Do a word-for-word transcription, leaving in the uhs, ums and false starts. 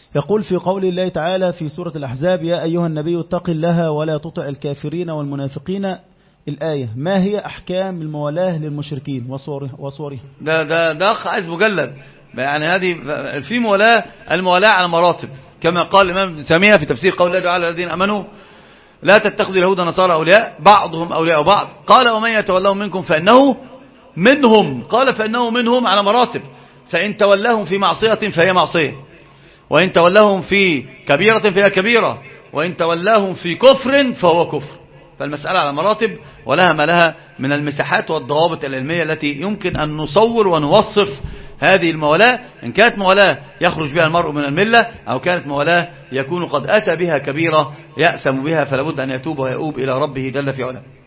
يقول في قول الله تعالى في سورة الأحزاب: يا أيها النبي اتق الله ولا تطع الكافرين والمنافقين. الآية: ما هي أحكام الموالاة للمشركين وصورها؟ ده ده ده عايز مجلد. يعني هذه في موالاة، الموالاة على مراتب، كما قال الإمام ابن تيمية في تفسير قول الله تعالى: الذين آمنوا لا تتخذوا اليهود والنصارى أولياء بعضهم أولياء بعض، قال: ومن يتولهم منكم فإنه منهم. قال: فإنه منهم على مراتب، فإن تولاهم في معصية فهي معصية، وإن تولاهم في كبيرة فهي كبيرة، وإن تولاهم في كفر فهو كفر. فالمسألة على مراتب، ولها ما لها من المساحات والضوابط العلمية التي يمكن أن نصور ونوصف هذه المولاة، إن كانت مولاة يخرج بها المرء من الملة، أو كانت مولاة يكون قد أتى بها كبيرة يأسم بها، فلابد أن يتوب ويؤوب إلى ربه جل في علاه.